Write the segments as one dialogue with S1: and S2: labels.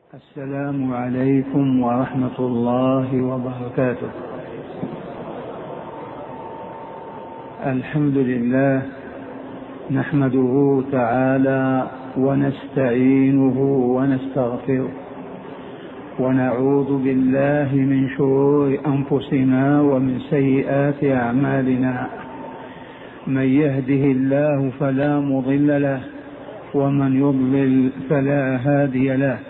S1: السلام عليكم ورحمة الله وبركاته. الحمد لله نحمده تعالى ونستعينه ونستغفره ونعوذ بالله من شرور أنفسنا ومن سيئات أعمالنا. من يهده الله فلا مضل له ومن يضلل فلا هادي له،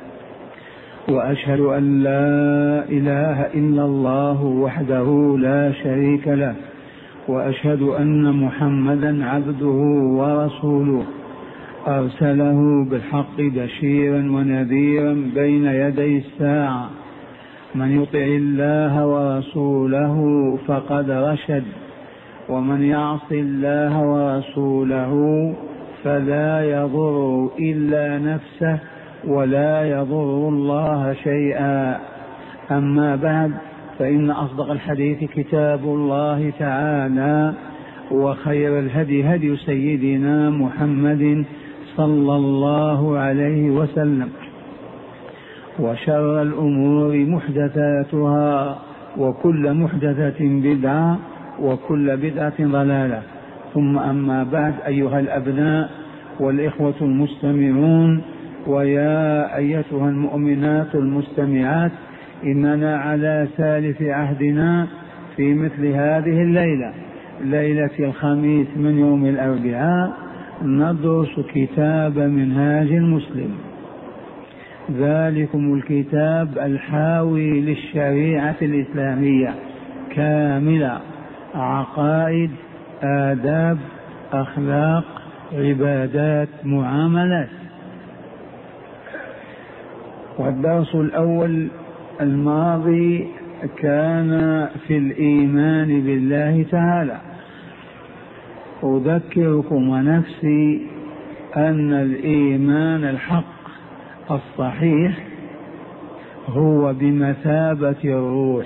S1: وأشهد أن لا إله إلا الله وحده لا شريك له، وأشهد أن محمدا عبده ورسوله أرسله بالحق بشيرا ونذيرا بين يدي الساعة. من يطع الله ورسوله فقد رشد، ومن يعص الله ورسوله فلا يضر إلا نفسه ولا يضر الله شيئا. أما بعد، فإن أصدق الحديث كتاب الله تعالى، وخير الهدي هدي سيدنا محمد صلى الله عليه وسلم، وشر الأمور محدثاتها، وكل محدثة بدعة، وكل بدعة ضلالة. ثم أما بعد، أيها الأبناء والإخوة المستمعون، ويا أيتها المؤمنات المستمعات، إننا على سالف عهدنا في مثل هذه الليلة، ليلة الخميس من يوم الأربعاء، ندرس كتاب منهاج المسلم، ذلكم الكتاب الحاوي للشريعة الإسلامية كاملة: عقائد، آداب، أخلاق، عبادات، معاملات. والدرس الأول الماضي كان في الإيمان بالله تعالى. أذكركم ونفسي أن الإيمان الحق الصحيح هو بمثابة الروح،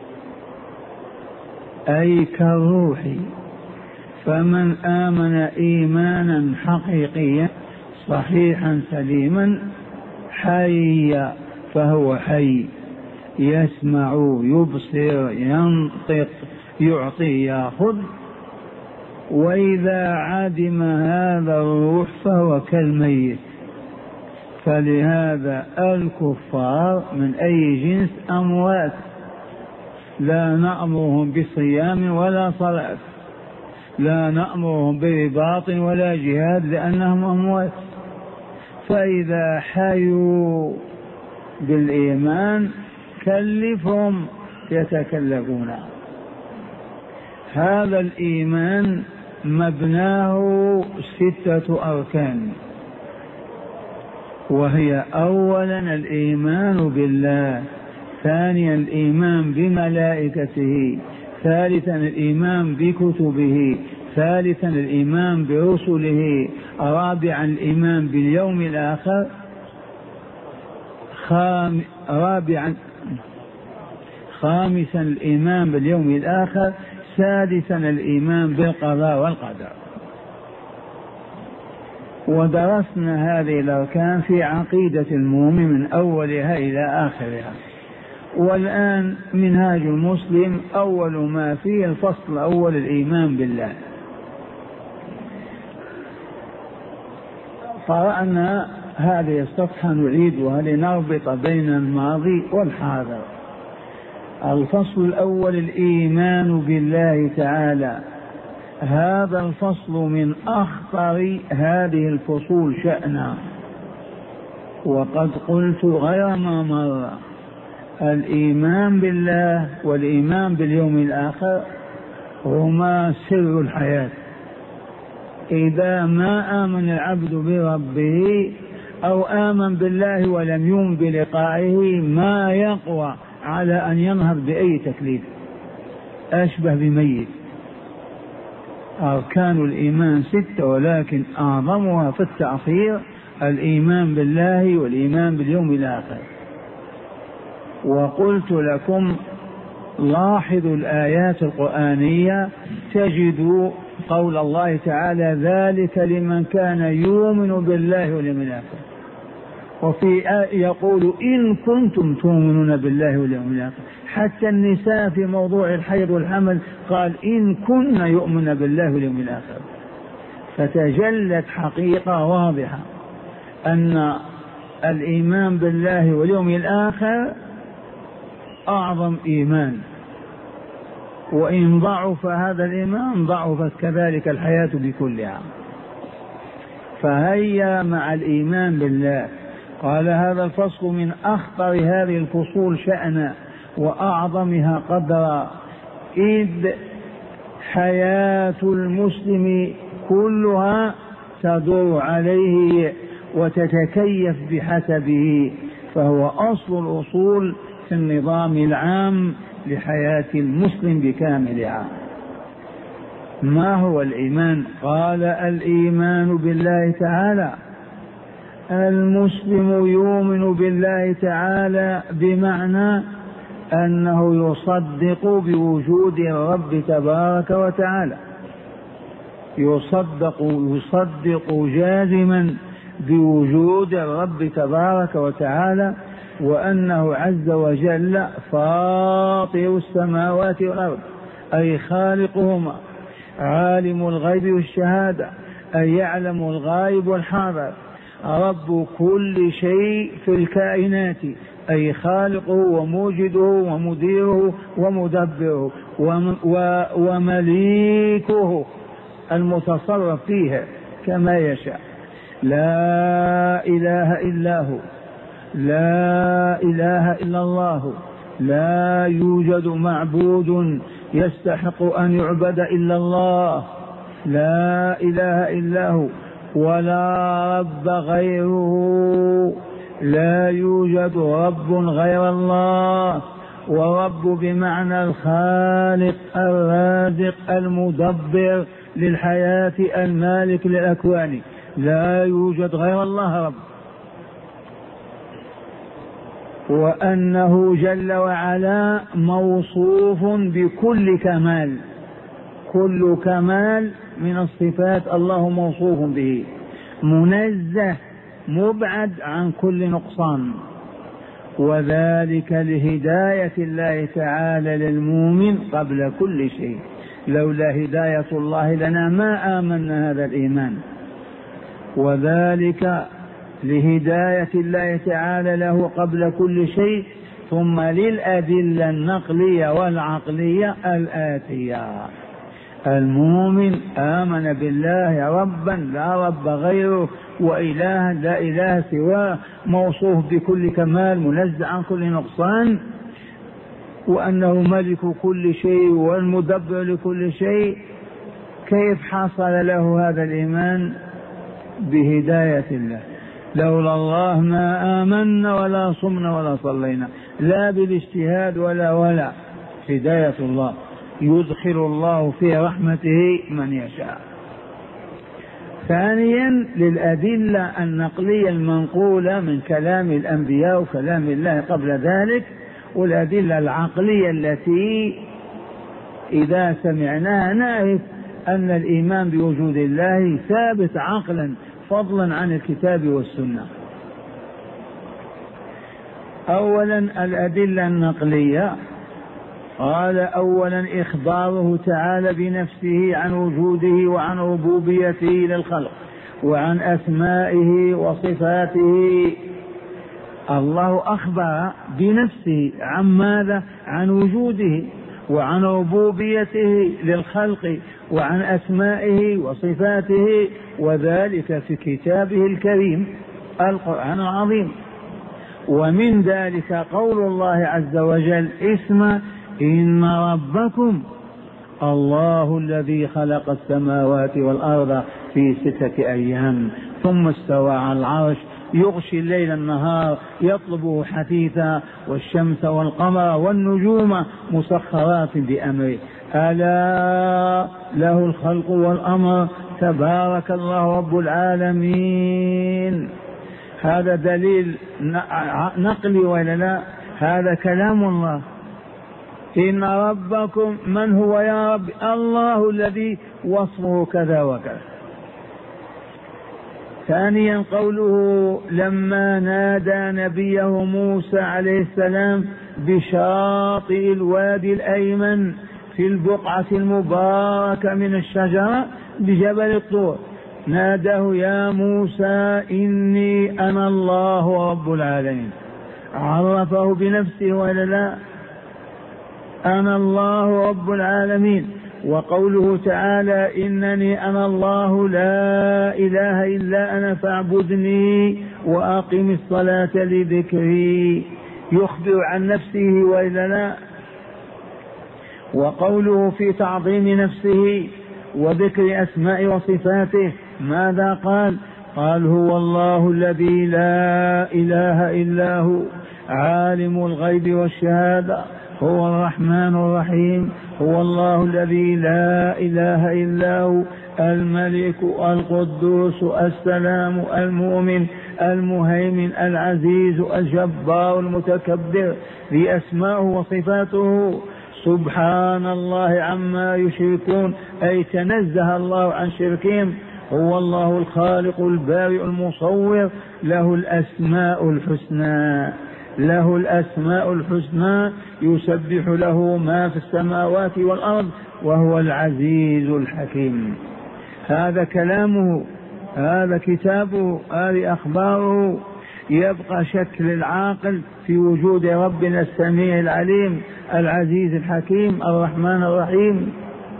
S1: أي كالروح. فمن آمن إيمانا حقيقيا صحيحا سليما حي، فهو حي، يسمع، يبصر، ينطق، يعطي، يأخذ. وإذا عدم هذا الروح فهو كالميت. فلهذا الكفار من أي جنس أموات، لا نأمرهم بصيام ولا صلاة، لا نأمرهم برباط ولا جهاد، لأنهم أموات. فإذا حيوا بالإيمان كلفهم يتكلفون. هذا الإيمان مبناه 6 أركان، وهي: أولا الإيمان بالله، ثانيا الإيمان بملائكته، ثالثا الإيمان بكتبه، ثالثا الإيمان برسله، رابعا الإيمان باليوم الآخر، خامسا الإيمان باليوم الآخر، سادسا الإيمان بالقضاء والقدر. ودرسنا هذه الأركان في عقيدة المؤمن من أولها إلى آخرها. والآن منهاج المسلم أول ما فيه الفصل الأول: الإيمان بالله. قرأنا هذه الصفحة نعيدها لنربط بين الماضي والحاضر. الفصل الأول: الإيمان بالله تعالى. هذا الفصل من أخطر هذه الفصول شأنا، وقد قلت غير ما مر: الإيمان بالله والإيمان باليوم الآخر هما سر الحياة. إذا ما آمن العبد بربه أو آمن بالله ولم يؤمن بلقائه ما يقوى على أن ينهض بأي تكليف، أشبه بميت. أركان الإيمان 6، ولكن أعظمها في التأخير الإيمان بالله والإيمان باليوم الآخر. وقلت لكم: لاحظوا الآيات القرآنية تجدوا قول الله تعالى: ذلك لمن كان يؤمن بالله واليوم الآخر. وفي يقول إن كنتم تؤمنون بالله واليوم الآخر. حتى النساء في موضوع الحيض والحمل قال إن كن يؤمن بالله واليوم الآخر. فتجلت حقيقة واضحة أن الإيمان بالله واليوم الآخر أعظم إيمان، وإن ضعف هذا الإيمان ضعفت كذلك الحياة بكلها. فهيا مع الإيمان بالله. قال هذا الفصل من أخطر هذه الفصول شأنا وأعظمها قدرا، إذ حياة المسلم كلها تدور عليه وتتكيف بحسبه، فهو أصل الأصول في النظام العام لحياة المسلم بكاملها. ما هو الإيمان؟ قال الإيمان بالله تعالى. المسلم يؤمن بالله تعالى بمعنى أنه يصدق بوجود الرب تبارك وتعالى، يصدق جازما بوجود الرب تبارك وتعالى، وأنه عز وجل فاطر السماوات والأرض أي خالقهما، عالم الغيب والشهادة أي يعلم الغائب والحاضر، رب كل شيء في الكائنات أي خالقه وموجده ومديره ومدبره ومليكه المتصرف فيها كما يشاء. لا إله إلا هو، لا إله إلا الله، لا يوجد معبود يستحق أن يعبد إلا الله، لا إله إلا هو، ولا رب غيره، لا يوجد رب غير الله. ورب بمعنى الخالق الرازق المدبر للحياة المالك للأكوان، لا يوجد غير الله رب. وأنه جل وعلا موصوف بكل كمال، كل كمال من الصفات الله موصوف به، منزه مبعد عن كل نقصان، وذلك لهداية الله تعالى للمؤمن قبل كل شيء. لولا هداية الله لنا ما آمنا هذا الإيمان، وذلك لهداية الله تعالى له قبل كل شيء. ثم للأدلة النقلية والعقلية الآتية: المؤمن آمن بالله ربا لا رب غيره، وإلها لا إله سواه، موصوف بكل كمال منزه عن كل نقصان، وأنه ملك كل شيء والمدبر لكل شيء. كيف حصل له هذا الإيمان؟ بهداية الله. لولا الله ما آمنا ولا صمنا ولا صلينا، لا بالاجتهاد ولا هداية الله، يدخل الله في رحمته من يشاء. ثانيا للأدلة النقلية المنقولة من كلام الأنبياء وكلام الله قبل ذلك، والأدلة العقلية التي إذا سمعناها نعرف أن الإيمان بوجود الله ثابت عقلا فضلا عن الكتاب والسنة. أولا الأدلة النقلية. قال أولا إخباره تعالى بنفسه عن وجوده وعن ربوبيته للخلق وعن أسمائه وصفاته. الله أخبر بنفسه عن ماذا؟ عن وجوده وعن ربوبيته للخلق وعن أسمائه وصفاته، وذلك في كتابه الكريم القرآن العظيم. ومن ذلك قول الله عز وجل اسمه: إن ربكم الله الذي خلق السماوات والأرض في 6 أيام ثم استوى على العرش يغشي الليل النهار يطلبه حثيثا والشمس والقمر والنجوم مسخرات بأمره ألا له الخلق والأمر تبارك الله رب العالمين. هذا دليل نقلي ولا لا؟ هذا كلام الله. إن ربكم من هو يا رب؟ الله الذي وصفه كذا وكذا. ثانيا قوله لما نادى نبيه موسى عليه السلام بشاطئ الوادي الأيمن في البقعة المباركة من الشجرة بجبل الطور، ناداه يا موسى إني أنا الله رب العالمين، عرفه بنفسه ولا لا؟ أنا الله رب العالمين. وقوله تعالى إنني أنا الله لا إله إلا أنا فاعبدني وأقم الصلاة لذكري، يخبر عن نفسه وإلا لا؟ وقوله في تعظيم نفسه وذكر أسماء وصفاته ماذا قال؟ قال هو الله الذي لا إله إلا هو عالم الغيب والشهادة هو الرحمن الرحيم، هو الله الذي لا إله إلا هو الملك القدوس السلام المؤمن المهيمن العزيز الجبار المتكبر، بأسماءه وصفاته سبحان الله عما يشركون، أي تنزه الله عن شركهم. هو الله الخالق البارئ المصور، له الأسماء الحسنى، له الأسماء الحسنى، يسبح له ما في السماوات والأرض وهو العزيز الحكيم. هذا كلامه، هذا كتابه، هذه أخباره. يبقى شك للعاقل في وجود ربنا السميع العليم العزيز الحكيم الرحمن الرحيم.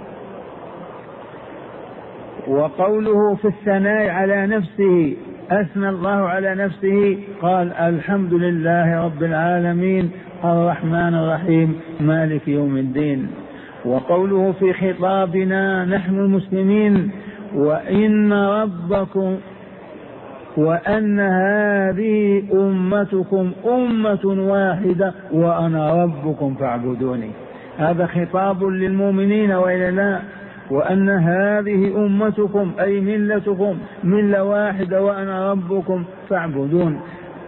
S1: وقوله في الثناء على نفسه أثنى الله على نفسه قال الحمد لله رب العالمين الرحمن الرحيم مالك يوم الدين. وقوله في خطابنا نحن المسلمين وإن ربكم وأن هذه أمتكم أمة واحدة وأنا ربكم فاعبدوني، هذا خطاب للمؤمنين وإلا لا؟ وأن هذه أمتكم أي ملتكم ملة واحدة وأنا ربكم فاعبدون.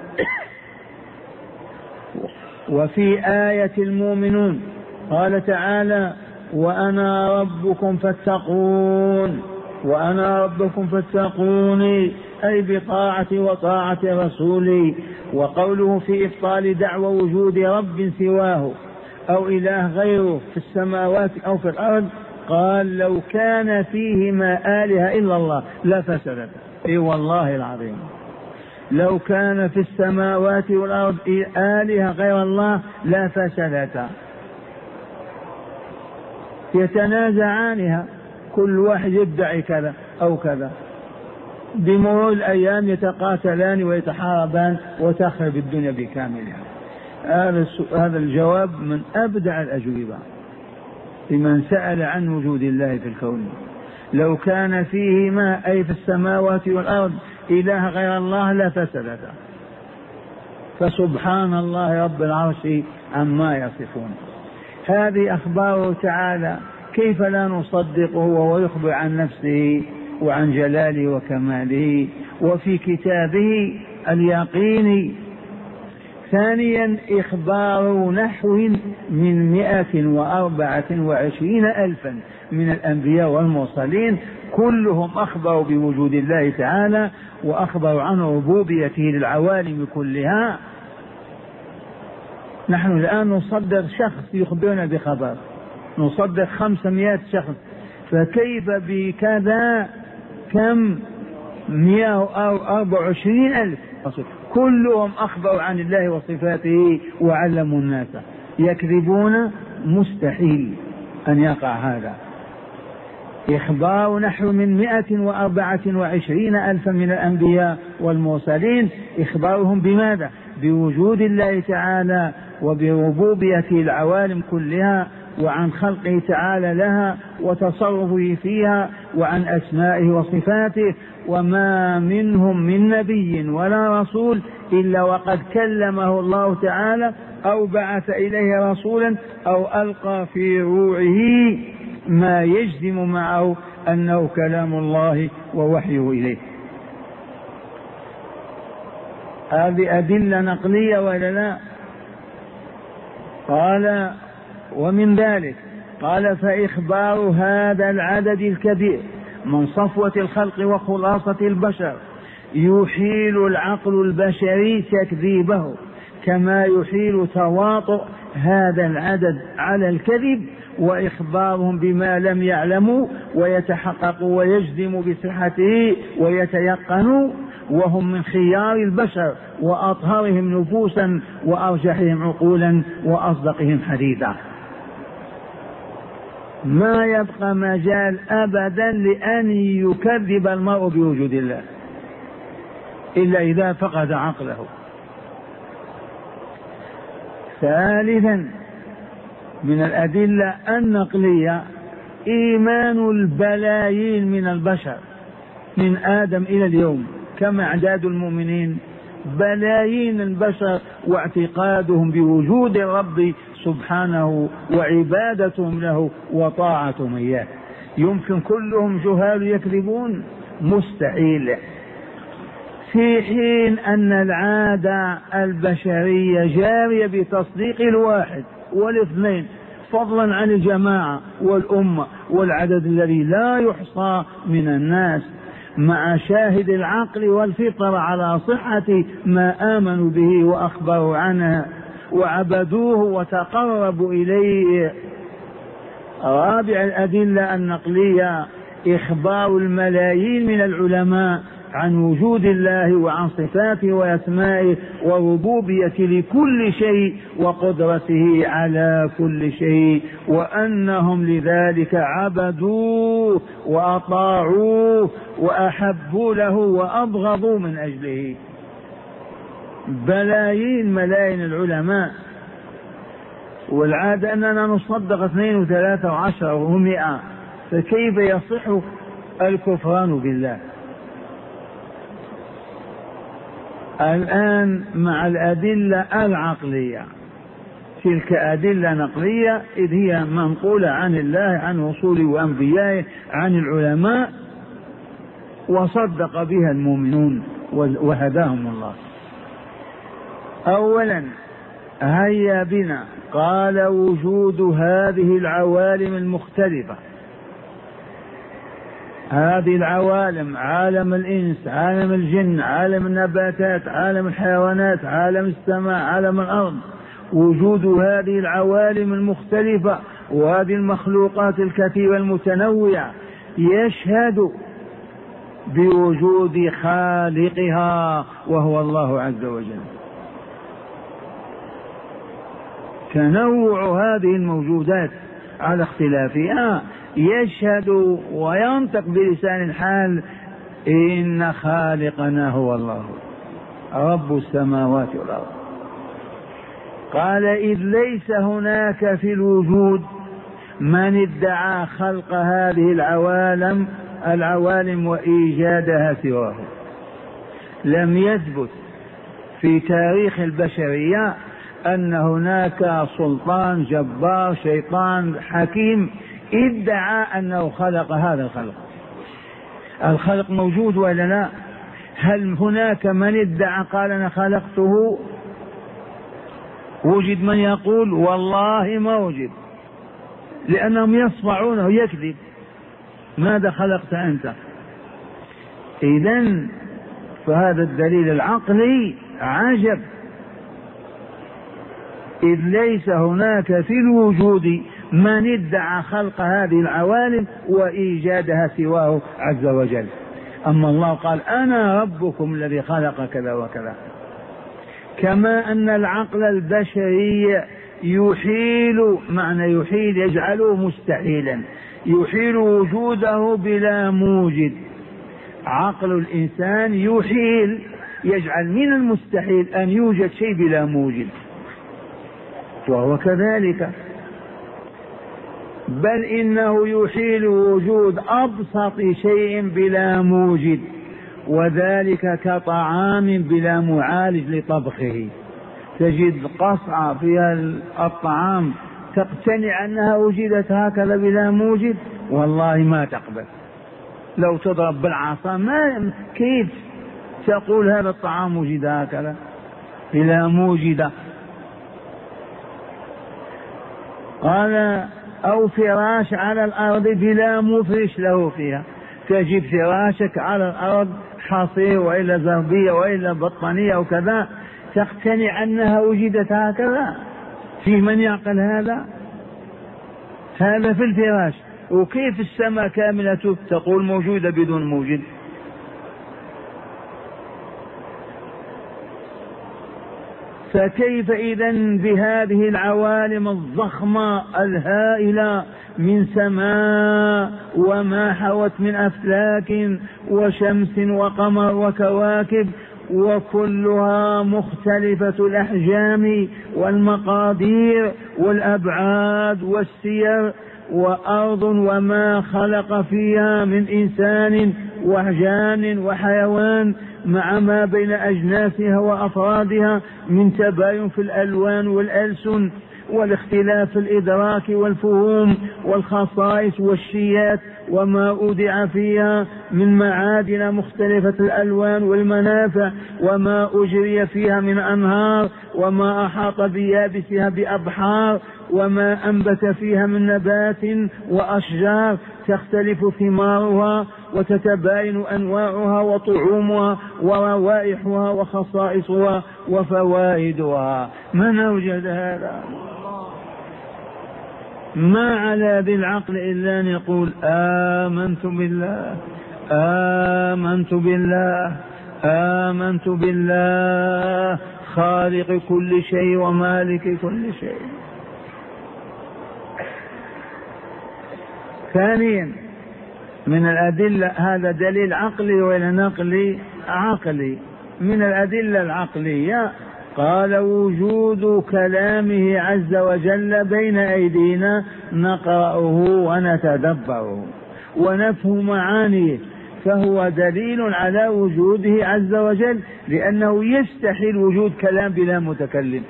S1: وفي آية المؤمنون قال تعالى وأنا ربكم فاتقون، وأنا ربكم فاتقوني أي بطاعة وطاعة رسولي. وقوله في إبطال دعوى وجود رب سواه أو إله غيره في السماوات أو في الأرض قال لو كان فيهما آلهة إلا الله لفسدتا، إي والله العظيم لو كان في السماوات والأرض آلهة غير الله لفسدتا، يتنازعانها كل واحد يدعي كذا أو كذا، بمرور الأيام يتقاتلان ويتحاربان وتخرب الدنيا بكاملها. هذا الجواب من أبدع الأجوبة لمن سأل عن وجود الله في الكون. لو كان فيهما أي في السماوات والأرض إله غير الله لفسدتا، فسبحان الله رب العرش عما يصفون. هذه أخباره تعالى، كيف لا نصدقه وهو يخبر عن نفسه وعن جلاله وكماله وفي كتابه اليقين. ثانيا إخبار نحو من 124 ألفا من الأنبياء والمرسلين كلهم أخبروا بوجود الله تعالى وأخبروا عن ربوبيته للعوالم كلها. نحن الآن نصدق شخص يخبرنا بخبر، نصدق 500 شخص، فكيف بكذا كم 124 ألف كلهم أخبروا عن الله وصفاته وعلموا الناس، يكذبون؟ مستحيل أن يقع هذا. إخبار نحو من 124 ألفا من الأنبياء والمرسلين، إخبارهم بماذا؟ بوجود الله تعالى وبربوبيته العوالم كلها وعن خلقه تعالى لها وتصرفه فيها وعن أسمائه وصفاته. وما منهم من نبي ولا رسول إلا وقد كلمه الله تعالى أو بعث إليه رسولا أو ألقى في روعه ما يجزم معه أنه كلام الله ووحيه إليه. هذه أدلة نقلية ولا لا؟ قال ومن ذلك قال فإخبار هذا العدد الكبير من صفوة الخلق وخلاصة البشر يحيل العقل البشري تكذيبه كما يحيل تواطؤ هذا العدد على الكذب وإخبارهم بما لم يعلموا ويتحققوا ويجزموا بصحته ويتيقنوا، وهم من خيار البشر وأطهرهم نفوسا وأرجحهم عقولا وأصدقهم حديثا. ما يبقى مجال أبدا لأن يكذب المرء بوجود الله إلا إذا فقد عقله. ثالثا من الأدلة النقلية إيمان البلايين من البشر من آدم إلى اليوم، كما أعداد المؤمنين بلايين البشر، واعتقادهم بوجود الرب سبحانه وعبادتهم له وطاعتهم إياه. يمكن كلهم جهال يكذبون؟ مستحيل. في حين أن العادة البشرية جارية بتصديق الواحد والاثنين، فضلا عن الجماعة والأمة والعدد الذي لا يحصى من الناس، مع شاهد العقل والفطر على صحة ما آمنوا به وأخبروا عنه وعبدوه وتقربوا إليه. رابع الأدلة النقلية إخبار الملايين من العلماء عن وجود الله وعن صفاته وأسمائه وربوبيته لكل شيء وقدرته على كل شيء، وأنهم لذلك عبدوه وأطاعوه وأحبوا له وأبغضوا من أجله. ملايين العلماء، والعادة أننا نصدق 2 و3 و10 و100، فكيف يصح الكفران بالله؟ الآن مع الأدلة العقلية، تلك أدلة نقلية إذ هي منقولة عن الله عن رسوله وأنبيائه عن العلماء وصدق بها المؤمنون وهداهم الله. أولا هيا بنا، قال وجود هذه العوالم المختلفة، هذه العوالم، عالم الإنس، عالم الجن، عالم النباتات، عالم الحيوانات، عالم السماء، عالم الأرض، وجود هذه العوالم المختلفة وهذه المخلوقات الكثيرة المتنوعة يشهد بوجود خالقها وهو الله عز وجل. تنوع هذه الموجودات على اختلافها يشهد وينطق بلسان الحال إن خالقنا هو الله رب السماوات والأرض. قال إذ ليس هناك في الوجود من ادعى خلق هذه العوالم وإيجادها سواه. لم يثبت في تاريخ البشرية أن هناك سلطان جبار شيطان حكيم ادعى أنه خلق هذا الخلق. الخلق موجود ولا لا؟ هل هناك من ادعى قال أنا خلقته؟ وجد من يقول والله ما وجد، لأنهم يصفعونه يكذب. ماذا خلقت أنت؟ إذن فهذا الدليل العقلي عجب. إذ ليس هناك في الوجود من ادعى خلق هذه العوالم وإيجادها سواه عز وجل. أما الله قال أنا ربكم الذي خلق كذا وكذا. كما أن العقل البشري يحيل، معنى يحيل يجعله مستحيلا، يحيل وجوده بلا موجد. عقل الإنسان يحيل يجعل من المستحيل أن يوجد شيء بلا موجد، وهو كذلك. بل إنه يحيل وجود أبسط شيء بلا موجد، وذلك كطعام بلا معالج لطبخه. تجد قصعة فيها الطعام تقتنع أنها وجدت هكذا بلا موجد؟ والله ما تقبل. لو تضرب بالعصا ما كيف تقول هذا الطعام وجد هكذا بلا موجد. قال أو فراش على الأرض بلا مفرش له فيها. تجد فراشك على الأرض حصير وإلا زربية وإلا بطانية أو كذا، تقتنع أنها وجدت هكذا؟ في من يعقل هذا؟ هذا في الفراش. وكيف السماء كاملة تقول موجودة بدون موجد؟ فكيف إذن بهذه العوالم الضخمة الهائلة من سماء وما حوت من أفلاك وشمس وقمر وكواكب، وكلها مختلفة الأحجام والمقادير والأبعاد والسير، وأرض وما خلق فيها من إنسان وحجان وحيوان، مع ما بين أجناسها وأفرادها من تباين في الألوان والألسن والاختلاف في الإدراك والفهوم والخصائص والشيات، وما أودع فيها من معادن مختلفة الألوان والمنافع، وما أجري فيها من أنهار، وما أحاط بيابسها بأبحار، وما أنبت فيها من نبات وأشجار تختلف ثمارها وتتباين أنواعها وطعومها وروائحها وخصائصها وفوائدها. من أوجد هذا؟ ما على ذي العقل إلا أن يقول آمنت بالله آمنت بالله آمنت بالله خالق كل شيء ومالك كل شيء. ثانيا من الأدلة، هذا دليل عقلي ولا نقلي؟ عقلي. من الأدلة العقلية قال وجود كلامه عز وجل بين أيدينا نقرأه ونتدبره ونفهم معانيه، فهو دليل على وجوده عز وجل، لأنه يستحيل وجود كلام بلا متكلم.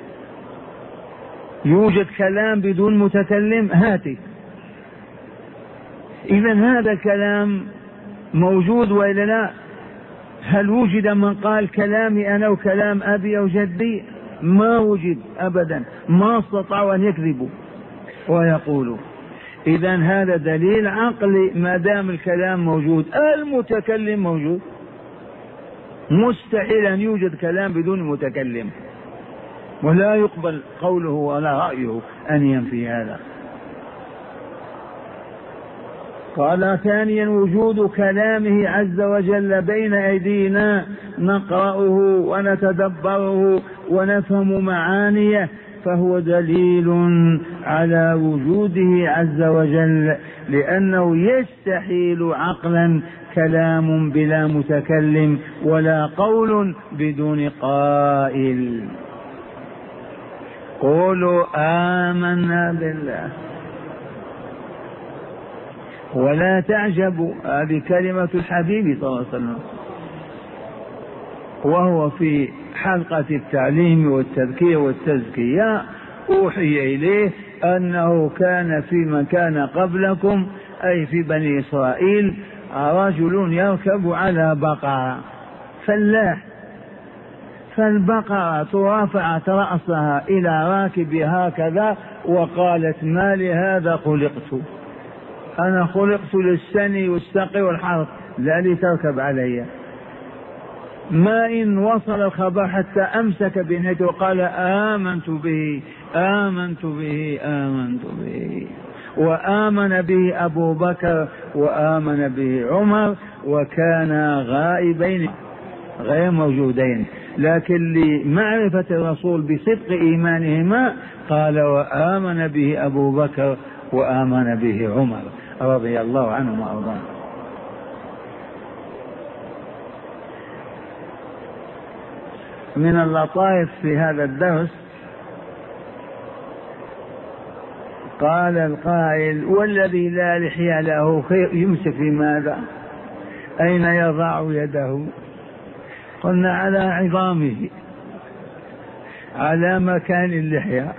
S1: يوجد كلام بدون متكلم؟ هاتي. إذن هذا الكلام موجود وإلا لا؟ هل وجد من قال كلامي أنا وكلام أبي أو جدي؟ ما وجد أبدا، ما استطاعوا أن يكذبوا ويقولوا. إذن هذا دليل عقلي، ما دام الكلام موجود المتكلم موجود. مستحيل أن يوجد كلام بدون متكلم، ولا يقبل قوله ولا رأيه أن ينفي هذا. قال ثانيا وجود كلامه عز وجل بين أيدينا نقرأه ونتدبره ونفهم معانيه، فهو دليل على وجوده عز وجل، لأنه يستحيل عقلا كلام بلا متكلم ولا قول بدون قائل. قولوا آمنا بالله. ولا تعجبوا، هذه كلمة الحبيب صلى الله عليه وسلم وهو في حلقة التعليم والتذكير والتزكية، أوحي إليه أنه كان في من كان قبلكم أي في بني إسرائيل رجل يركب على بقرة فلاح، فالبقرة رفعت رأسها إلى راكبها هكذا وقالت ما لهذا خلقت، أنا خلقت للسني والسقي والحرث لا لتركب علي. ما إن وصل الخبر حتى أمسك بنيته وقال آمنت به آمنت به آمنت به، وآمن به أبو بكر وآمن به عمر، وكانا غائبين غير موجودين، لكن لمعرفة الرسول بصدق إيمانهما قال وآمن به أبو بكر وآمن به عمر رضي الله عنهم وأرضاهم. من اللطائف في هذا الدرس قال القائل والذي لا لحية له خير يمسك في ماذا؟ أين يضع يده؟ قلنا على عظامه، على مكان اللحية.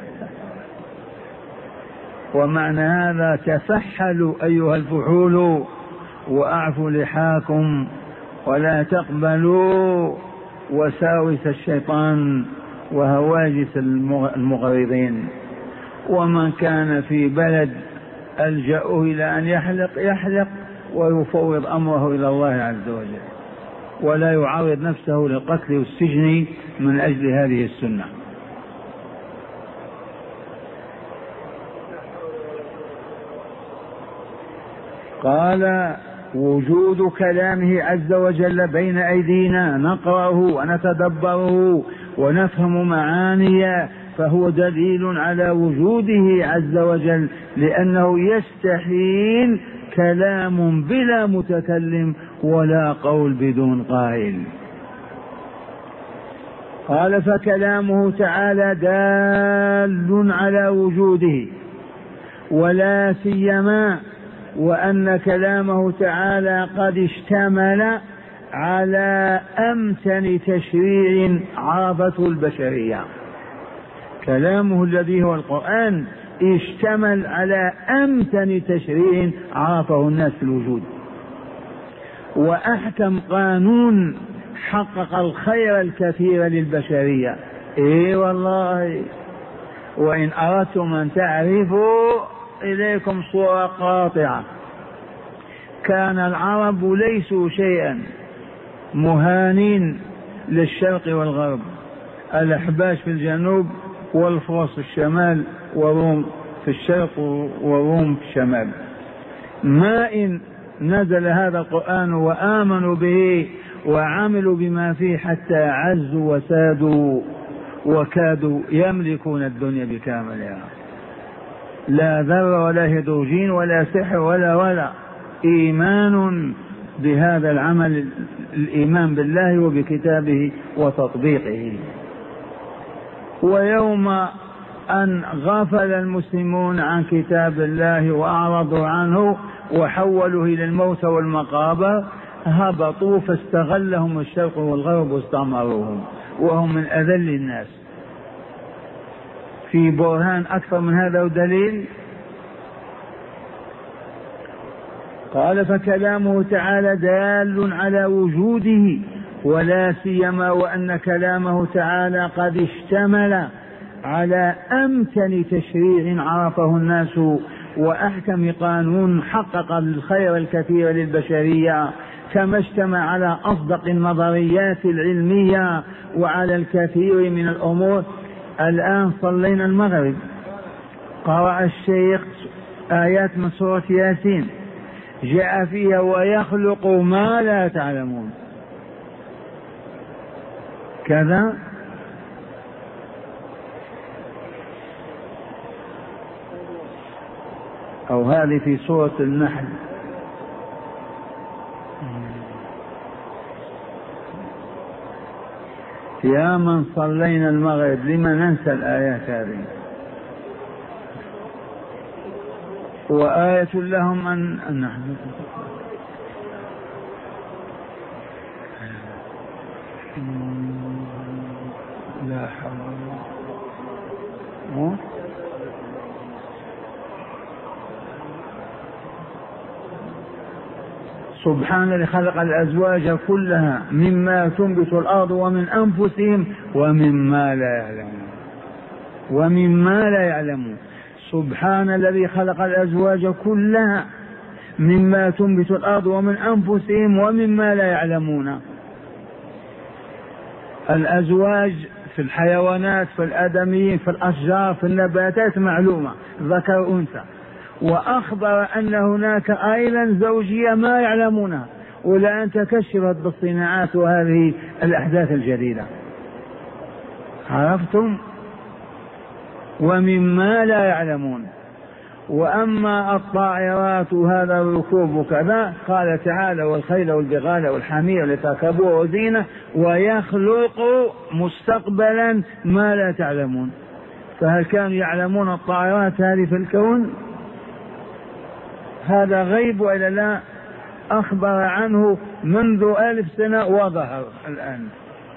S1: ومعنى هذا تفحلوا أيها الفحول وأعفوا لحاكم ولا تقبلوا وساوس الشيطان وهواجس المغرضين. ومن كان في بلد ألجأه إلى أن يحلق ويفوض أمره إلى الله عز وجل، ولا يعرض نفسه للقتل والسجن من أجل هذه السنة. قال: وجود كلامه عز وجل بين أيدينا نقرأه ونتدبره ونفهم معانيه، فهو دليل على وجوده عز وجل، لأنه يستحيل كلام بلا متكلم ولا قول بدون قائل. قال: فكلامه تعالى دال على وجوده، ولا سيما وأن كلامه تعالى قد اشتمل على أمتن تشريع عرفته البشرية. كلامه الذي هو القرآن اشتمل على أمتن تشريع عرفه الناس في الوجود، وأحكم قانون حقق الخير الكثير للبشرية. إيه والله، وإن أردتم أن تعرفوا إليكم صورة قاطعة. كان العرب ليسوا شيئا، مهانين للشرق والغرب، الأحباش في الجنوب والفرس في الشمال وروم في الشرق وروم في الشمال. ما إن نزل هذا القرآن وآمنوا به وعملوا بما فيه حتى عزوا وسادوا وكادوا يملكون الدنيا بكاملها. لا ذر ولا هيدروجين ولا سحر ولا إيمان بهذا العمل، الإيمان بالله وبكتابه وتطبيقه. ويوم أن غفل المسلمون عن كتاب الله وأعرضوا عنه وحولوا إلى الموت والمقابر، هبطوا فاستغلهم الشرق والغرب واستعمروهم، وهم من أذل الناس. في برهان أكثر من هذا ودليل؟ قال: فكلامه تعالى دال على وجوده، ولا سيما وأن كلامه تعالى قد اشتمل على أمتن تشريع عرفه الناس وأحكم قانون حقق الخير الكثير للبشرية، كما اشتمل على أصدق النظريات العلمية وعلى الكثير من الأمور. الآن صلينا المغرب، قرأ الشيخ آيات من سورة ياسين جاء فيها: ويخلق ما لا تعلمون كذا. أو هذه في سورة النحل. يا من صلينا المغرب لما ننسى الآيات هذه؟ وآية لهم أن نحن لا حول سبحان الذي خلق الأزواج كلها مما تنبت الأرض ومن أنفسهم ومما لا يعلمون. سبحان الذي خلق الأزواج كلها مما تنبت الأرض ومن أنفسهم ومما لا يعلمون. الأزواج في الحيوانات، في الآدميين، في الأشجار، في النباتات معلومة، ذكر أنثى. وأخبر أن هناك أيضا زوجية ما يعلمونها، والآن تكشفت بالصناعات وهذه الأحداث الجديدة. عرفتم؟ ومما لا يعلمون. وأما الطائرات وهذا الركوب وكذا، قال تعالى: والخيل والبغال والحمير لتركبوها وزينة ويخلق مستقبلا ما لا تعلمون. فهل كانوا يعلمون الطائرات هذه في الكون؟ هذا غيب وإلا لا؟ أخبر عنه منذ 1000 سنة وظهر الآن.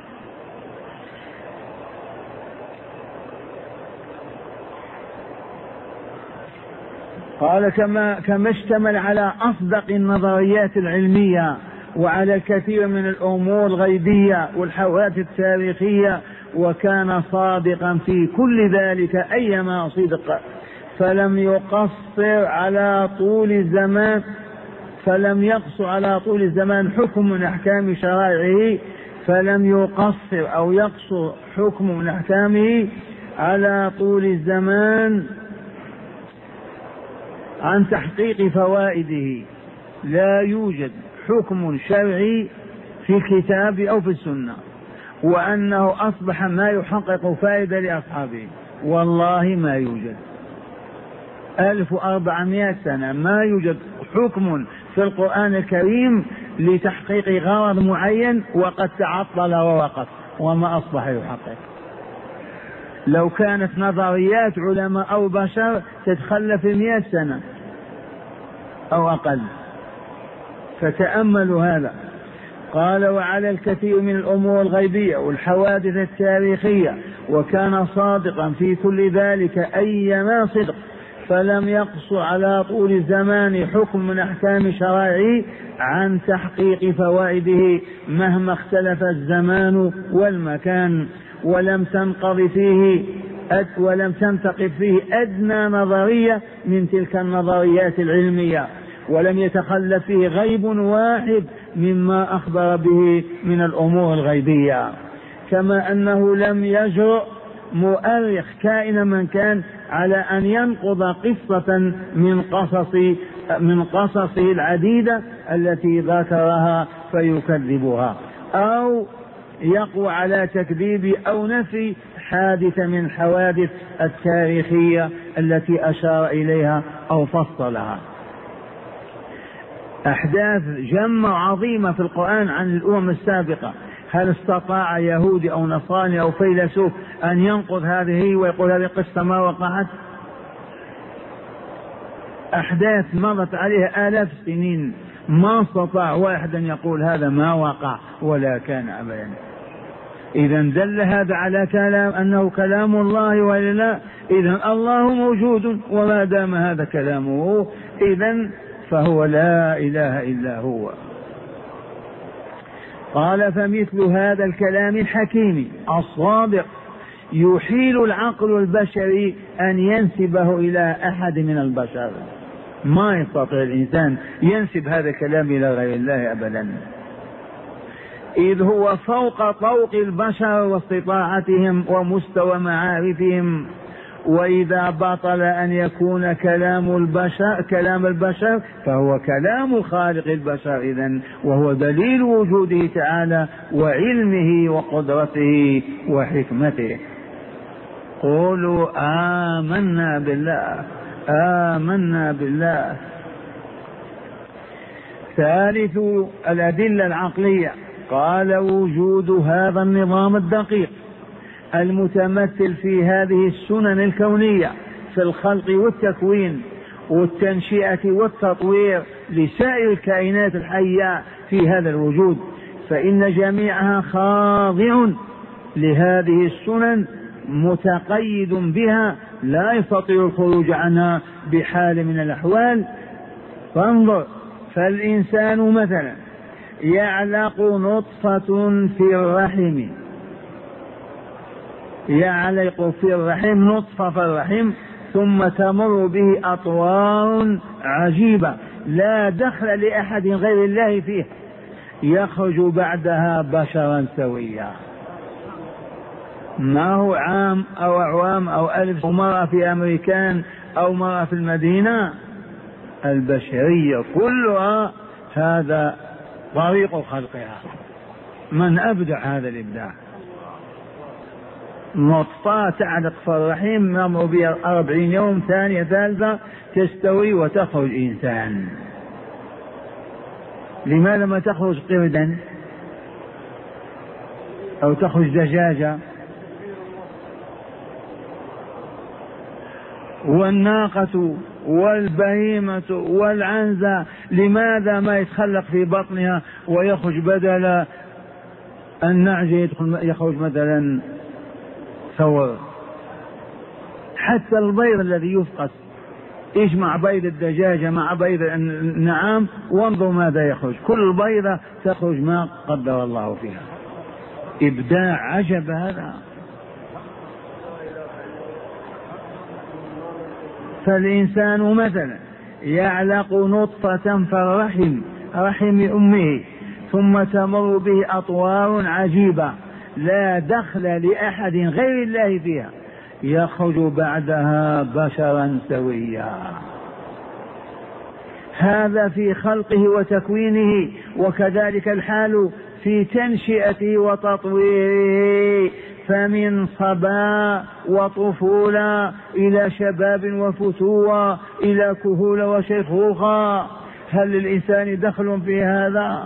S1: قال: كما اشتمل على أصدق النظريات العلمية وعلى الكثير من الأمور الغيبية والحوادث التاريخية، وكان صادقا في كل ذلك أيما صدق، فلم يقصر على طول الزمان فلم يقص على طول الزمان حكم من أحكام شرائعه، فلم يقصر أو يقصر حكم من أحكامه على طول الزمان عن تحقيق فوائده. لا يوجد حكم شرعي في الكتاب أو في السنة وأنه أصبح ما يحقق فائدة لأصحابه، والله ما يوجد. 1400 سنة ما يوجد حكم في القرآن الكريم لتحقيق غرض معين وقد تعطل ووقف وما أصبح يحقق. لو كانت نظريات علماء أو بشر تتخلف 100 سنة أو أقل. فتأملوا هذا. قال: وعلى الكثير من الأمور الغيبية والحوادث التاريخية، وكان صادقا في كل ذلك أيما صدق، فلم يقص على طول الزمان حكم من أحكام شرائعه عن تحقيق فوائده مهما اختلف الزمان والمكان، ولم تنتقد فيه أدنى نظرية من تلك النظريات العلمية، ولم يتخلف فيه غيب واحد مما أخبر به من الأمور الغيبية. كما أنه لم يجرؤ مؤرخ كائنا من كان على أن ينقض قصة من قصصه العديدة التي ذكرها فيكذبها، أو يقوى على تكذيب أو نفي حادثة من الحوادث التاريخية التي أشار إليها أو فصلها. أحداث جمة عظيمة في القرآن عن الأمم السابقة، هل استطاع يهودي أو نصراني أو فيلسوف أن ينقض هذه ويقول هذه قصة ما وقعت؟ أحداث مضت عليها آلاف السنين، ما استطاع واحد أن يقول هذا ما وقع ولا كان أبدا. إذا دل هذا على كلام أنه كلام الله ولا لا؟ إذا الله موجود، وما دام هذا كلامه إذا فهو لا إله إلا هو. قال: فمثل هذا الكلام الحكيم الصادق يحيل العقل البشري أن ينسبه إلى أحد من البشر. ما يستطيع الإنسان ينسب هذا الكلام إلى غير الله أبدا، إذ هو فوق طوق البشر واستطاعتهم ومستوى معارفهم. وإذا بطل أن يكون كلام البشر فهو كلام خالق البشر إذن، وهو دليل وجوده تعالى وعلمه وقدرته وحكمته. قولوا آمنا بالله. آمنا بالله. ثالث الأدلة العقلية. قال: وجود هذا النظام الدقيق المتمثل في هذه السنن الكونية في الخلق والتكوين والتنشئة والتطوير لسائر الكائنات الحية في هذا الوجود، فإن جميعها خاضع لهذه السنن متقيد بها لا يستطيع الخروج عنها بحال من الأحوال. فانظر، فالإنسان مثلا يعلق نطفة في الرحم، يعلق في الرحم نطفة في الرحم، ثم تمر به أطوار عجيبة لا دخل لأحد غير الله فيه، يخرج بعدها بشرا سويا. ما هو عام أو أعوام أو ألف مرة في أمريكان أو مرة في المدينة، البشرية كلها هذا طريق خلقها. من أبدع هذا الإبداع؟ نطفة تعلق في الرحم، نمر بها 40 يوم، ثانية ثالثة تستوي وتخرج إنسان. لماذا ما تخرج قردا أو تخرج دجاجة؟ والناقة والبهيمة والعنزة لماذا ما يتخلق في بطنها ويخرج بدل النعجة يخرج مثلا ثور؟ حتى البيض الذي يفقس اجمع بيض الدجاجة مع بيض النعام وانظر ماذا يخرج، كل بيضة تخرج ما قدر الله فيها. إبداع عجب هذا. فالإنسان مثلا يعلق نطفة في الرحم، رحم أمه، ثم تمر به أطوار عجيبة لا دخل لأحد غير الله فيها، يخرج بعدها بشرا سويا. هذا في خلقه وتكوينه، وكذلك الحال في تنشئته وتطويره، فمن صبا وطفولة إلى شباب وفتوة إلى كهولة وشيخوخة. هل للإنسان دخل في هذا؟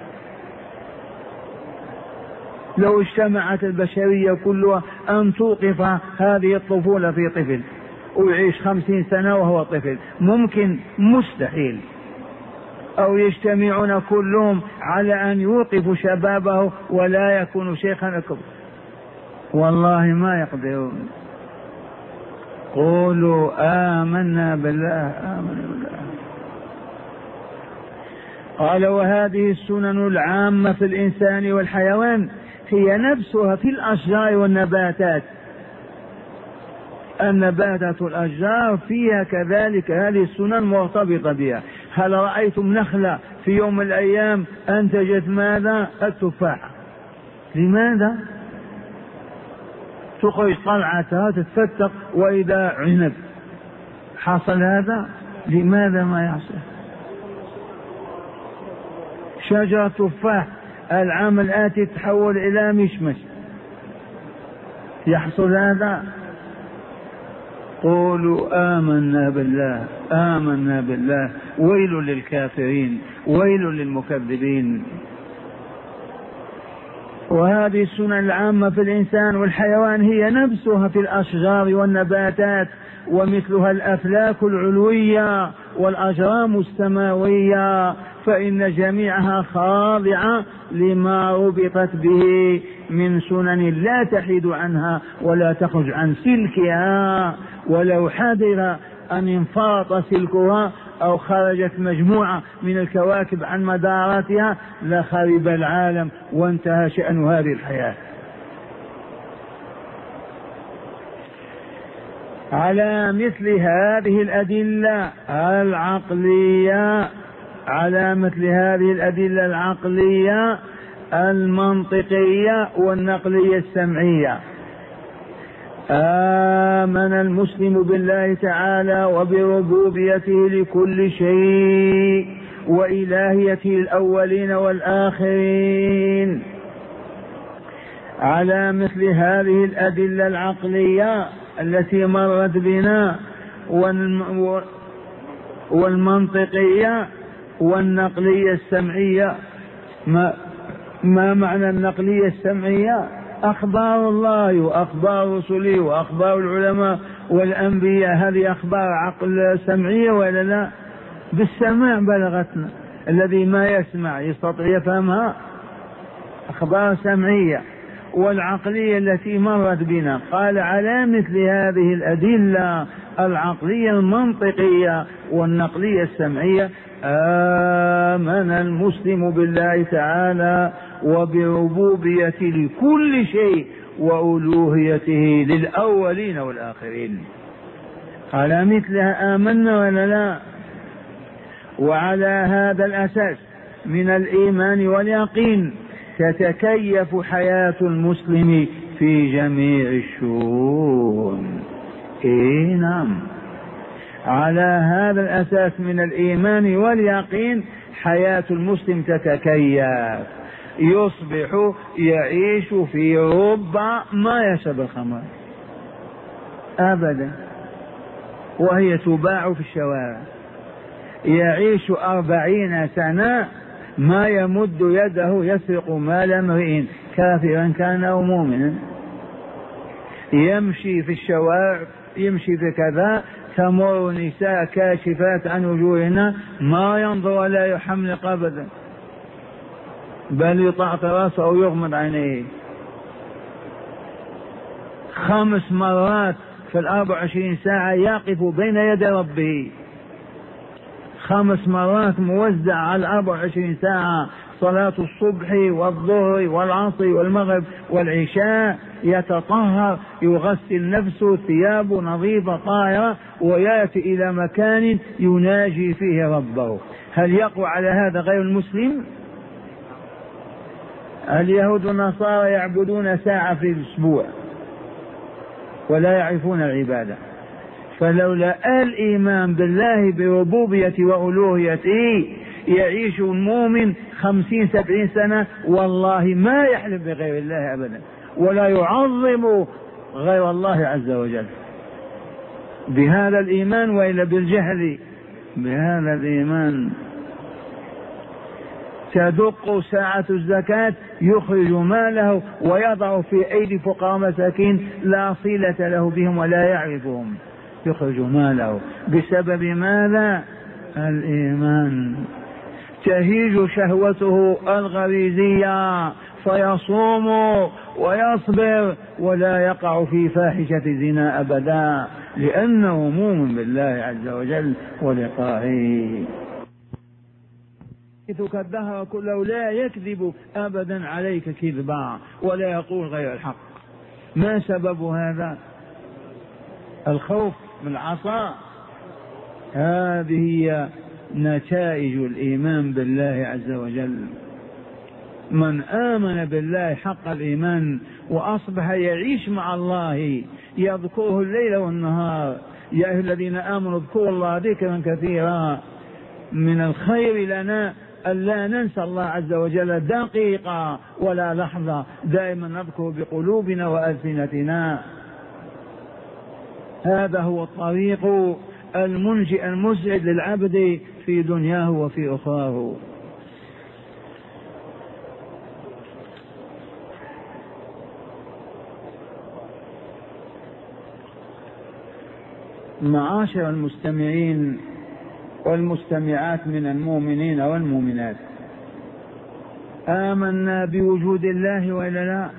S1: لو اجتمعت البشرية كلها أن توقف هذه الطفولة في طفل ويعيش 50 سنة وهو طفل، ممكن؟ مستحيل. أو يجتمعون كلهم على أن يوقفوا شبابه ولا يكون شيخا أكبر، والله ما يقدرون. قولوا آمنا بالله، آمنا بالله. قال وهذه السنن العامة في الإنسان والحيوان هي نفسها في الأشجار والنباتات. النباتات والأشجار فيها كذلك هذه السنن مرتبطة بها. هل رأيتم نخلة في يوم من الأيام أنتجت ماذا؟ التفاحة. لماذا؟ تخرج طلعتها تتفتق وإذا عنب. حصل هذا؟ لماذا ما يحصل؟ شجرة تفاح العام الآتي تتحول إلى مشمش، يحصل هذا؟ قولوا آمنا بالله، آمنا بالله. ويل للكافرين، ويل للمكذبين. وهذه السنن العامة في الإنسان والحيوان هي نفسها في الأشجار والنباتات، ومثلها الأفلاك العلوية والأجرام السماوية، فإن جميعها خاضعة لما ربطت به من سنن لا تحيد عنها ولا تخرج عن سلكها. ولو حذر أن انفرط سلكها أو خرجت مجموعة من الكواكب عن مداراتها لخرب العالم وانتهى شأن هذه الحياة. على مثل هذه الأدلة العقلية، على مثل هذه الأدلة العقلية المنطقية والنقلية السمعية، آمن المسلم بالله تعالى وبربوبيته لكل شيء وإلهيته الأولين والآخرين. على مثل هذه الأدلة العقلية التي مرت بنا والمنطقية والنقلية السمعية. ما معنى النقلية السمعية؟ أخبار الله وأخبار رسله وأخبار العلماء والأنبياء، هذه أخبار عقل سمعية ولا لا؟ بالسماع بلغتنا. الذي ما يسمع يستطيع يفهمها؟ أخبار سمعية. والعقلية التي مرت بنا قال على مثل هذه الأدلة العقلية المنطقية والنقلية السمعية آمن المسلم بالله تعالى وبربوبيته لكل شيء وألوهيته للأولين والآخرين. على مثلها آمنا ولا لا؟ وعلى هذا الأساس من الإيمان واليقين تتكيف حياة المسلم في جميع الشؤون. نعم، على هذا الأساس من الإيمان واليقين حياة المسلم تتكيف، يصبح يعيش في ربع ما يشرب الخمر أبدا وهي تباع في الشوارع، يعيش 40 سنة ما يمد يده يسرق مال امرئ كافرا كان أو مؤمنا، يمشي في الشوارع، يمشي في كذا، تمر نساء كاشفات عن وجوهنا ما ينظر ولا يحملق أبدا، بل يطعط راسه أو يغمض عينيه. 5 مرات في 24 ساعة يقف بين يدي ربه، 5 مرات موزع على 24 ساعة صلاة الصبح والظهر والعصر والمغرب والعشاء، يتطهر، يغسل نفسه، ثيابه نظيفة طاهرة، ويأتي إلى مكان يناجي فيه ربه. هل يقوى على هذا غير المسلم؟ اليهود والنصارى يعبدون ساعة في الأسبوع ولا يعرفون العبادة. فلولا الإيمان بالله بربوبيته وألوهيته يعيش المؤمن 50-70 سنة والله ما يحلف بغير الله أبدا، ولا يعظم غير الله عز وجل بهذا الإيمان، وإلا بالجهل بهذا الإيمان. تدق ساعة الزكاة يخرج ماله ويضع في أيدي فقراء مساكين لا صلة له بهم ولا يعرفهم، يخرج ماله بسبب ماذا؟ الإيمان. تهيج شهوته الغريزية فيصوم ويصبر ولا يقع في فاحشة زنا أبدا، لأنه مؤمن بالله عز وجل ولقائه. الدهر كله لا يكذب أبدا عليك كذبا ولا يقول غير الحق. ما سبب هذا؟ الخوف من العصا. هذه هي نتائج الإيمان بالله عز وجل. من آمن بالله حق الإيمان وأصبح يعيش مع الله يذكره الليل والنهار. يا أيها الذين آمنوا اذكروا الله ذكرا كثيرا. من الخير لنا ألا ننسى الله عز وجل دقيقة ولا لحظة، دائما نذكر بقلوبنا وألسنتنا. هذا هو الطريق المنجئ المسعد للعبد في دنياه وفي أخراه. معاشر المستمعين والمستمعات من المؤمنين والمؤمنات، آمنا بوجود الله وإلا لا؟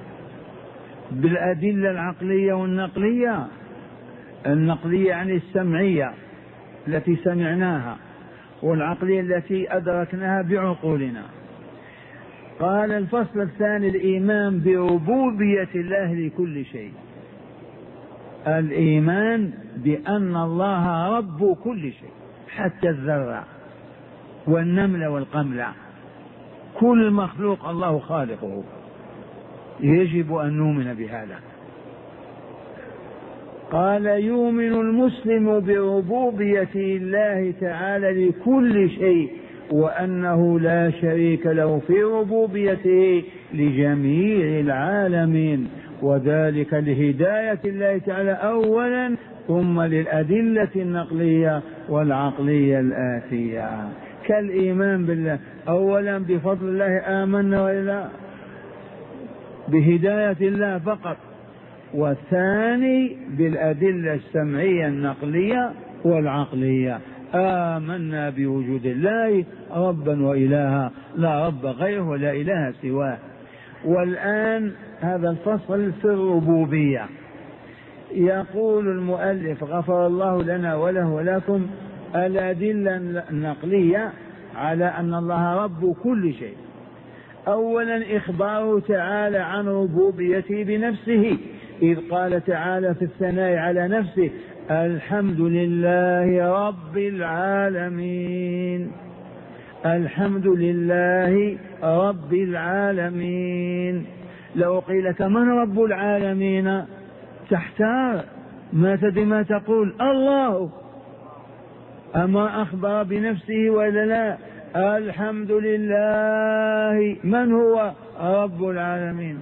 S1: بالأدلة العقلية والنقلية. النقلية يعني السمعية التي سمعناها، والعقلية التي أدركناها بعقولنا. قال الفصل الثاني: الإيمان بربوبية الله لكل شيء. الإيمان بأن الله رب كل شيء، حتى الذرة والنملة والقملة، كل مخلوق الله خالقه، يجب أن نؤمن بهذا. قال: يؤمن المسلم بربوبية الله تعالى لكل شيء، وأنه لا شريك له في ربوبيته لجميع العالمين، وذلك لهداية الله تعالى أولا، ثم للأدلة النقلية والعقلية الآتية. كالإيمان بالله، أولا بفضل الله آمنا وإلا بهداية الله فقط، والثاني بالأدلة السمعية النقلية والعقلية. آمنا بوجود الله ربا وإلها، لا رب غيره ولا إله سواه. والآن هذا الفصل في الربوبية. يقول المؤلف غفر الله لنا وله ولكم: الأدلة النقلية على أن الله رب كل شيء. أولا إخباره تعالى عن ربوبيته بنفسه، إذ قال تعالى في الثناء على نفسه: الحمد لله رب العالمين. الحمد لله رب العالمين. لو قيل لك من رب العالمين تحتار، ما تدري ما تقول. الله، أما أخبر بنفسه ولا لا؟ الحمد لله. من هو رب العالمين؟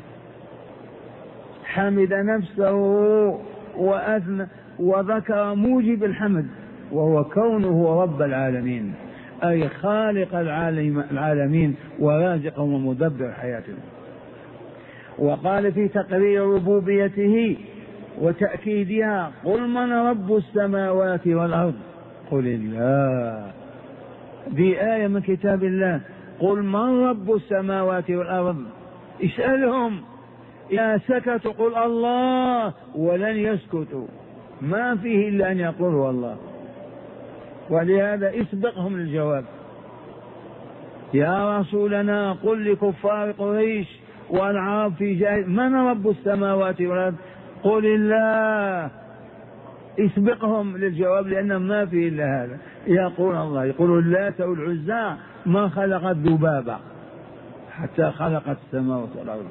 S1: حمد نفسه وأثنى وذكر موجب الحمد، وهو كونه رب العالمين، أي خالق العالمين ورازقهم ومدبر حياتهم. وقال في تقرير ربوبيته وتأكيدها: قل من رب السماوات والأرض؟ قل الله. دي آية من كتاب الله. قل من رب السماوات والأرض؟ اسألهم. إذا سكتوا قل الله، ولن يسكتوا، ما فيه إلا أن يقولوا الله، ولهذا اسبقهم للجواب. يا رسولنا قل لكفار قريش والعرب في جاهل من رب السماوات والأرض؟ قل الله. اسبقهم للجواب لأن ما فيه إلا هذا. يقول الله، يقول اللات والعزى ما خلقت ذبابة حتى خلقت السماوات والأرض.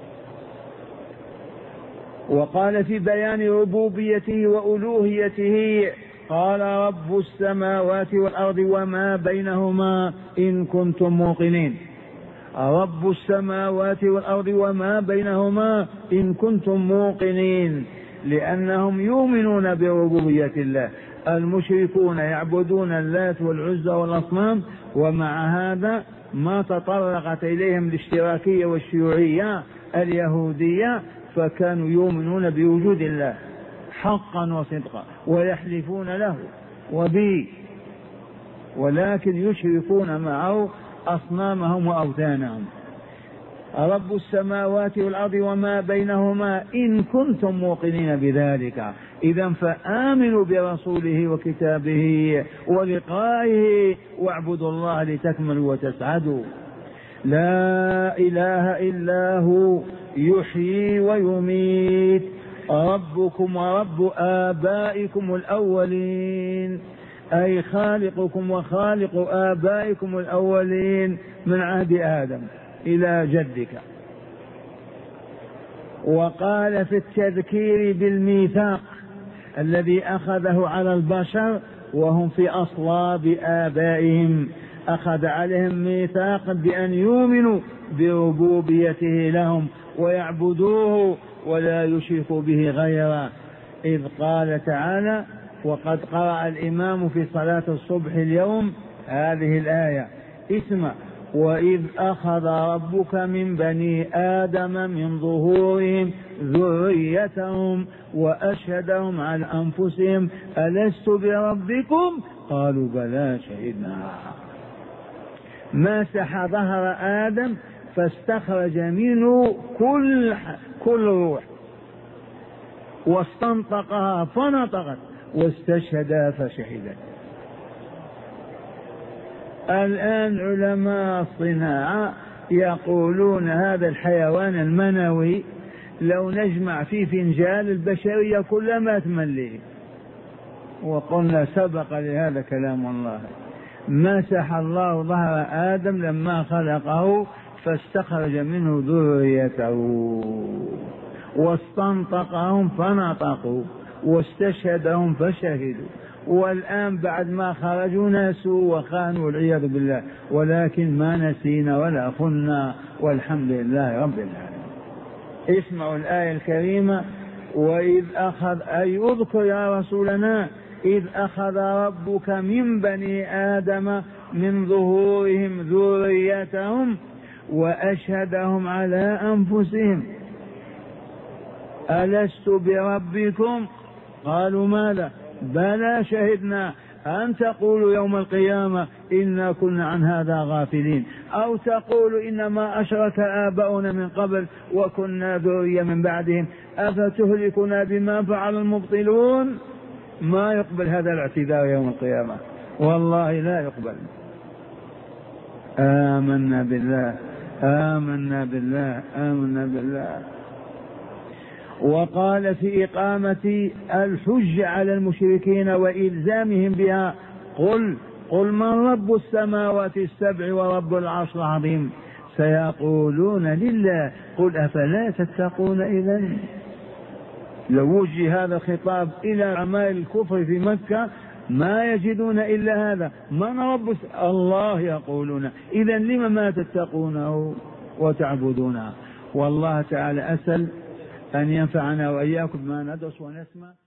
S1: وقال في بيان ربوبيته وألوهيته قال رب السماوات والأرض وما بينهما إن كنتم موقنين. رب السماوات والأرض وما بينهما إن كنتم موقنين، لأنهم يؤمنون بربوبية الله. المشركون يعبدون اللات والعزى والأصنام، ومع هذا ما تطرقت إليهم الاشتراكية والشيوعية اليهودية، فكانوا يؤمنون بوجود الله حقا وصدقا ويحلفون له وبه، ولكن يشركون معه أصنامهم وأوثانهم. رب السماوات والأرض وما بينهما إن كنتم موقنين بذلك. إذن فآمنوا برسوله وكتابه ولقائه واعبدوا الله لتكملوا وتسعدوا. لا إله إلا هو يحيي ويميت، ربكم ورب آبائكم الأولين، أي خالقكم وخالق آبائكم الأولين من عهد آدم إلى جدك. وقال في التذكير بالميثاق الذي أخذه على البشر وهم في أصلاب آبائهم، أخذ عليهم ميثاقا بأن يؤمنوا بربوبيته لهم ويعبدوه ولا يشركوا به غيره، إذ قال تعالى: وقد قرأ الإمام في صلاة الصبح اليوم هذه الآية، اسمع: وإذ أخذ ربك من بني آدم من ظهورهم ذريتهم وأشهدهم على أنفسهم ألست بربكم قالوا بلى شهدنا. مسح ظهر آدم فاستخرج منه كل روح واستنطقها فنطقت واستشهدا فشهدت. الآن علماء الصناعة يقولون هذا الحيوان المنوي لو نجمع فيه فنجان البشرية كلها ما تمليه. وقلنا سبق لهذا كلام الله. مسح الله ظهر آدم لما خلقه فاستخرج منه ذريته واستنطقهم فنطقوا واستشهدهم فشهدوا. والآن بعد ما خرجوا نسوا وخانوا والعياذ بالله، ولكن ما نسينا ولا خنا والحمد لله رب العالمين. اسمعوا الآية الكريمة: وإذ أخذ، أي اذكر يا رسولنا إذ أخذ ربك من بني آدم من ظهورهم ذريتهم وأشهدهم على أنفسهم ألست بربكم قالوا ماذا بلى شهدنا أن تقولوا يوم القيامة إنا كنا عن هذا غافلين، أو تقولوا إنما أشرك آباؤنا من قبل وكنا ذرية من بعدهم أفتهلكنا بما فعل المبطلون. ما يقبل هذا الاعتذار يوم القيامة، والله لا يقبل. آمنا بالله آمنا بالله آمنا بالله. وقال في إقامة الحج على المشركين وإلزامهم بها: قل من رب السماوات السبع ورب العرش العظيم سيقولون لله قل أفلا تتقون. إذن لو وجه هذا الخطاب إلى أعمال الكفر في مكة ما يجدون إلا هذا: من رب الله يقولون، إذن لما ما تتقونه وتعبدونه؟ والله تعالى أسأل أن ينفعنا وإياكم ما ندرس ونسمع.